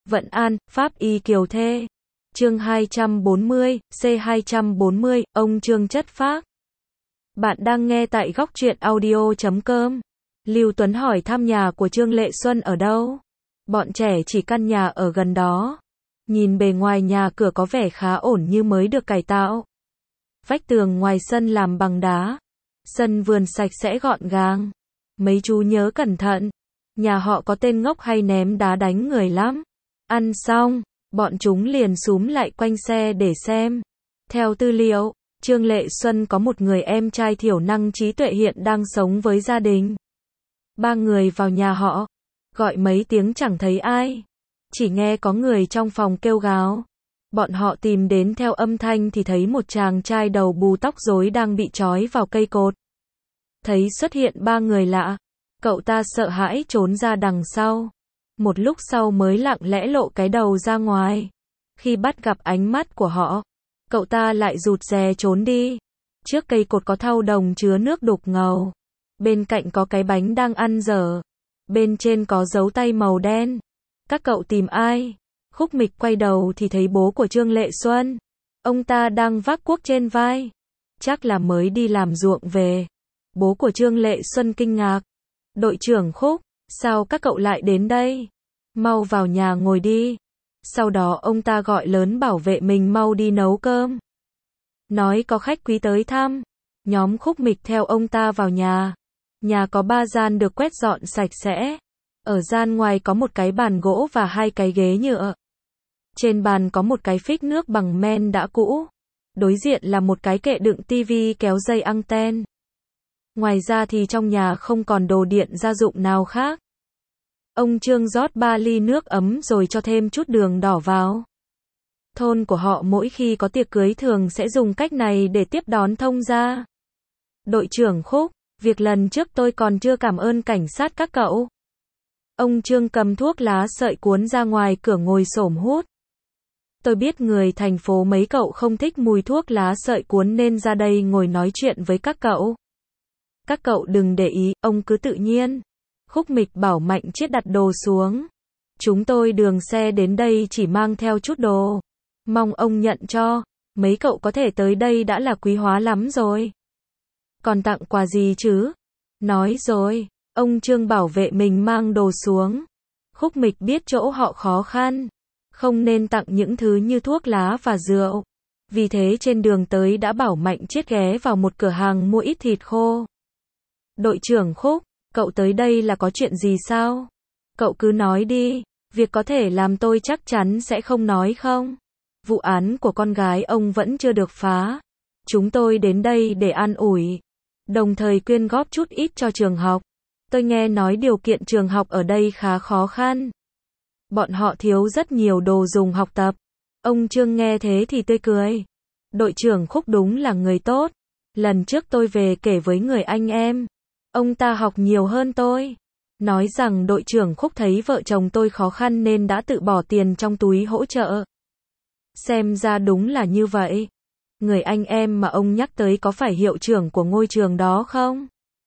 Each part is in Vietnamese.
Vận An, Pháp Y Kiều Thê. Chương 240, C240, ông Trương chất phác. Bạn đang nghe tại góc truyện audio.com. Lưu Tuấn hỏi thăm nhà của Trương Lệ Xuân ở đâu. Bọn trẻ chỉ căn nhà ở gần đó. Nhìn bề ngoài nhà cửa có vẻ khá ổn như mới được cải tạo. Vách tường ngoài sân làm bằng đá. Sân vườn sạch sẽ gọn gàng. Mấy chú nhớ cẩn thận. Nhà họ có tên ngốc hay ném đá đánh người lắm. Ăn xong, bọn chúng liền xúm lại quanh xe để xem. Theo tư liệu, Trương Lệ Xuân có một người em trai thiểu năng trí tuệ hiện đang sống với gia đình. Ba người vào nhà họ, gọi mấy tiếng chẳng thấy ai. Chỉ nghe có người trong phòng kêu gào. Bọn họ tìm đến theo âm thanh thì thấy một chàng trai đầu bù tóc rối đang bị trói vào cây cột. Thấy xuất hiện ba người lạ, cậu ta sợ hãi trốn ra đằng sau. Một lúc sau mới lặng lẽ lộ cái đầu ra ngoài. Khi bắt gặp ánh mắt của họ, cậu ta lại rụt rè trốn đi. Trước cây cột có thau đồng chứa nước đục ngầu. Bên cạnh có cái bánh đang ăn dở. Bên trên có dấu tay màu đen. Các cậu tìm ai? Khúc Mịch quay đầu thì thấy bố của Trương Lệ Xuân. Ông ta đang vác cuốc trên vai. Chắc là mới đi làm ruộng về. Bố của Trương Lệ Xuân kinh ngạc. Đội trưởng Khúc, sao các cậu lại đến đây? Mau vào nhà ngồi đi. Sau đó ông ta gọi lớn bảo vệ mình mau đi nấu cơm. Nói có khách quý tới thăm. Nhóm Khúc Mịch theo ông ta vào nhà. Nhà có 3 gian được quét dọn sạch sẽ. Ở gian ngoài có một cái bàn gỗ và 2 cái ghế nhựa. Trên bàn có một cái phích nước bằng men đã cũ. Đối diện là một cái kệ đựng tivi kéo dây anten. Ngoài ra thì trong nhà không còn đồ điện gia dụng nào khác. Ông Trương rót 3 ly nước ấm rồi cho thêm chút đường đỏ vào. Thôn của họ mỗi khi có tiệc cưới thường sẽ dùng cách này để tiếp đón thông gia. Đội trưởng Khúc, việc lần trước tôi còn chưa cảm ơn cảnh sát các cậu. Ông Trương cầm thuốc lá sợi cuốn ra ngoài cửa ngồi xổm hút. Tôi biết người thành phố mấy cậu không thích mùi thuốc lá sợi cuốn nên ra đây ngồi nói chuyện với các cậu. Các cậu đừng để ý, ông cứ tự nhiên. Khúc Mịch bảo Mạnh Chiết đặt đồ xuống. Chúng tôi đường xe đến đây chỉ mang theo chút đồ. Mong ông nhận cho. Mấy cậu có thể tới đây đã là quý hóa lắm rồi. Còn tặng quà gì chứ? Nói rồi. Ông Trương bảo vệ mình mang đồ xuống. Khúc Mịch biết chỗ họ khó khăn. Không nên tặng những thứ như thuốc lá và rượu. Vì thế trên đường tới đã bảo Mạnh Chiết ghé vào một cửa hàng mua ít thịt khô. Đội trưởng Khúc, cậu tới đây là có chuyện gì sao? Cậu cứ nói đi, việc có thể làm tôi chắc chắn sẽ không nói không. Vụ án của con gái ông vẫn chưa được phá. Chúng tôi đến đây để an ủi, đồng thời quyên góp chút ít cho trường học. Tôi nghe nói điều kiện trường học ở đây khá khó khăn. Bọn họ thiếu rất nhiều đồ dùng học tập. Ông Trương nghe thế thì tươi cười. Đội trưởng Khúc đúng là người tốt. Lần trước tôi về kể với người anh em. Ông ta học nhiều hơn tôi. Nói rằng đội trưởng Khúc thấy vợ chồng tôi khó khăn nên đã tự bỏ tiền trong túi hỗ trợ. Xem ra đúng là như vậy. Người anh em mà ông nhắc tới có phải hiệu trưởng của ngôi trường đó không?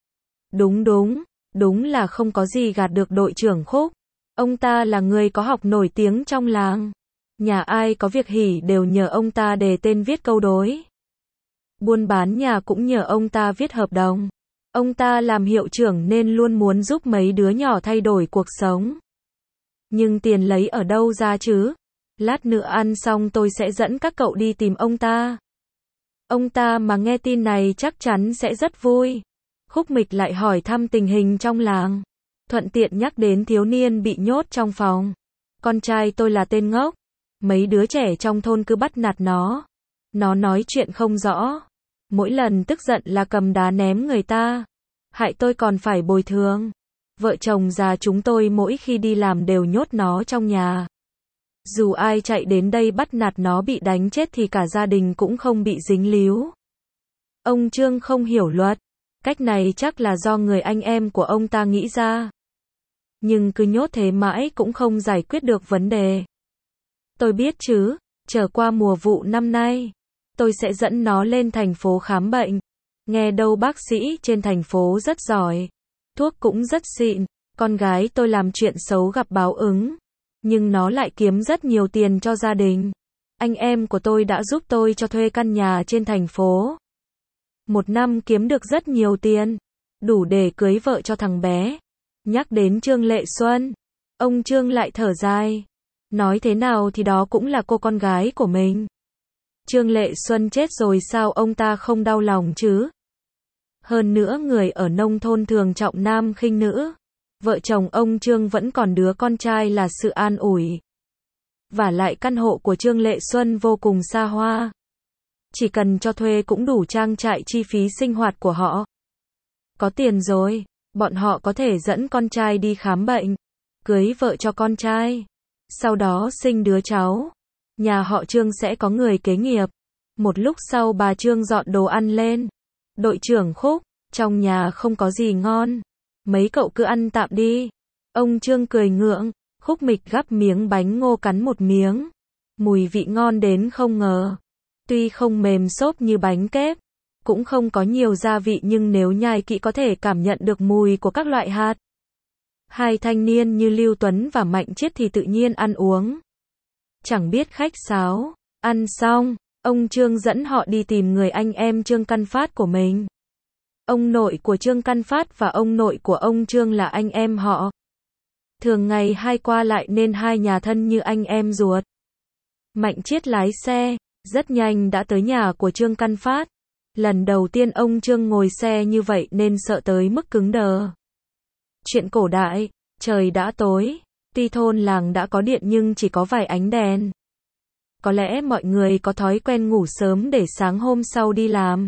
Đúng là không có gì gạt được đội trưởng Khúc. Ông ta là người có học nổi tiếng trong làng. Nhà ai có việc hỉ đều nhờ ông ta đề tên viết câu đối. Buôn bán nhà cũng nhờ ông ta viết hợp đồng. Ông ta làm hiệu trưởng nên luôn muốn giúp mấy đứa nhỏ thay đổi cuộc sống. Nhưng tiền lấy ở đâu ra chứ? Lát nữa ăn xong tôi sẽ dẫn các cậu đi tìm ông ta. Ông ta mà nghe tin này chắc chắn sẽ rất vui. Khúc Mịch lại hỏi thăm tình hình trong làng. Thuận tiện nhắc đến thiếu niên bị nhốt trong phòng. Con trai tôi là tên ngốc. Mấy đứa trẻ trong thôn cứ bắt nạt nó. Nó nói chuyện không rõ. Mỗi lần tức giận là cầm đá ném người ta. Hại tôi còn phải bồi thường. Vợ chồng già chúng tôi mỗi khi đi làm đều nhốt nó trong nhà. Dù ai chạy đến đây bắt nạt nó bị đánh chết thì cả gia đình cũng không bị dính líu. Ông Trương không hiểu luật. Cách này chắc là do người anh em của ông ta nghĩ ra. Nhưng cứ nhốt thế mãi cũng không giải quyết được vấn đề. Tôi biết chứ, trở qua mùa vụ năm nay, tôi sẽ dẫn nó lên thành phố khám bệnh. Nghe đâu bác sĩ trên thành phố rất giỏi. Thuốc cũng rất xịn. Con gái tôi làm chuyện xấu gặp báo ứng. nhưng nó lại kiếm rất nhiều tiền cho gia đình. Anh em của tôi đã giúp tôi cho thuê căn nhà trên thành phố. Một năm kiếm được rất nhiều tiền, đủ để cưới vợ cho thằng bé. Nhắc đến Trương Lệ Xuân, ông Trương lại thở dài. Nói thế nào thì đó cũng là cô con gái của mình. Trương Lệ Xuân chết rồi sao ông ta không đau lòng chứ? Hơn nữa người ở nông thôn thường trọng nam khinh nữ. Vợ chồng ông Trương vẫn còn đứa con trai là sự an ủi. Vả lại căn hộ của Trương Lệ Xuân vô cùng xa hoa. Chỉ cần cho thuê cũng đủ trang trải chi phí sinh hoạt của họ. Có tiền rồi, bọn họ có thể dẫn con trai đi khám bệnh, cưới vợ cho con trai, sau đó sinh đứa cháu. Nhà họ Trương sẽ có người kế nghiệp. Một lúc sau bà Trương dọn đồ ăn lên. Đội trưởng Khúc, trong nhà không có gì ngon. Mấy cậu cứ ăn tạm đi. Ông Trương cười ngượng. Khúc Mịch gắp miếng bánh ngô cắn một miếng. Mùi vị ngon đến không ngờ. Tuy không mềm xốp như bánh kép, cũng không có nhiều gia vị nhưng nếu nhai kỹ có thể cảm nhận được mùi của các loại hạt. Hai thanh niên như Lưu Tuấn và Mạnh Chiết thì tự nhiên ăn uống. Chẳng biết khách sáo. Ăn xong, ông Trương dẫn họ đi tìm người anh em Trương Căn Phát của mình. Ông nội của Trương Căn Phát và ông nội của ông Trương là anh em họ. Thường ngày hay qua lại nên hai nhà thân như anh em ruột. Mạnh Chiết lái xe, rất nhanh đã tới nhà của Trương Căn Phát. Lần đầu tiên ông Trương ngồi xe như vậy nên sợ tới mức cứng đờ. Chuyện cổ đại, trời đã tối, tuy thôn làng đã có điện nhưng chỉ có vài ánh đèn. Có lẽ mọi người có thói quen ngủ sớm để sáng hôm sau đi làm.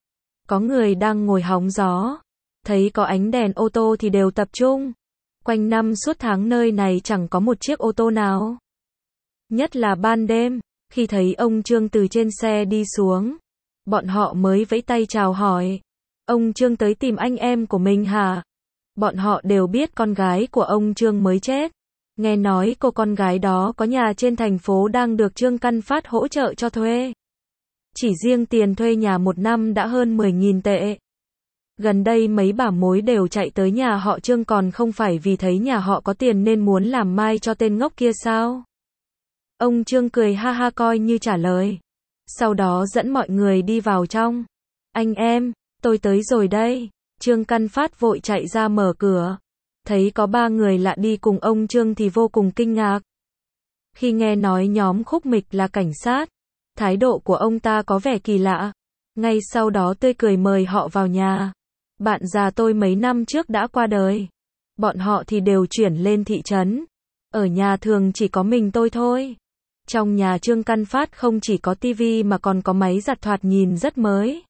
Có người đang ngồi hóng gió, thấy có ánh đèn ô tô thì đều tập trung. Quanh năm suốt tháng nơi này chẳng có một chiếc ô tô nào. Nhất là ban đêm, khi thấy ông Trương từ trên xe đi xuống, bọn họ mới vẫy tay chào hỏi. Ông Trương tới tìm anh em của mình hả? Bọn họ đều biết con gái của ông Trương mới chết. Nghe nói cô con gái đó có nhà trên thành phố đang được Trương Căn Phát hỗ trợ cho thuê. Chỉ riêng tiền thuê nhà một năm đã hơn 10.000 tệ. Gần đây mấy bà mối đều chạy tới nhà họ Trương còn không phải vì thấy nhà họ có tiền nên muốn làm mai cho tên ngốc kia sao? Ông Trương cười ha ha coi như trả lời. Sau đó dẫn mọi người đi vào trong. Anh em, tôi tới rồi đây. Trương Căn Phát vội chạy ra mở cửa. Thấy có ba người lạ đi cùng ông Trương thì vô cùng kinh ngạc. Khi nghe nói nhóm Khúc Mịch là cảnh sát, thái độ của ông ta có vẻ kỳ lạ. Ngay sau đó tươi cười mời họ vào nhà. Bạn già tôi mấy năm trước đã qua đời. Bọn họ thì đều chuyển lên thị trấn. Ở nhà thường chỉ có mình tôi thôi. Trong nhà Trương Căn Phát không chỉ có tivi mà còn có máy giặt thoạt nhìn rất mới.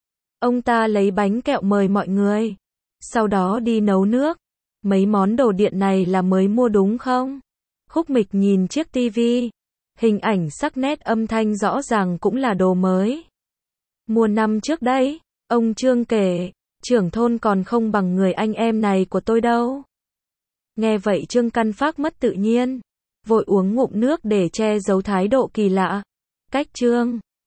Ông ta lấy bánh kẹo mời mọi người. Sau đó đi nấu nước. Mấy món đồ điện này là mới mua đúng không? Khúc Mịch nhìn chiếc tivi. Hình ảnh sắc nét âm thanh rõ ràng cũng là đồ mới. Mua năm trước đấy. Ông Trương kể. Trưởng thôn còn không bằng người anh em này của tôi đâu. Nghe vậy Trương Căn Phát mất tự nhiên. Vội uống ngụm nước để che giấu thái độ kỳ lạ. Cách Trương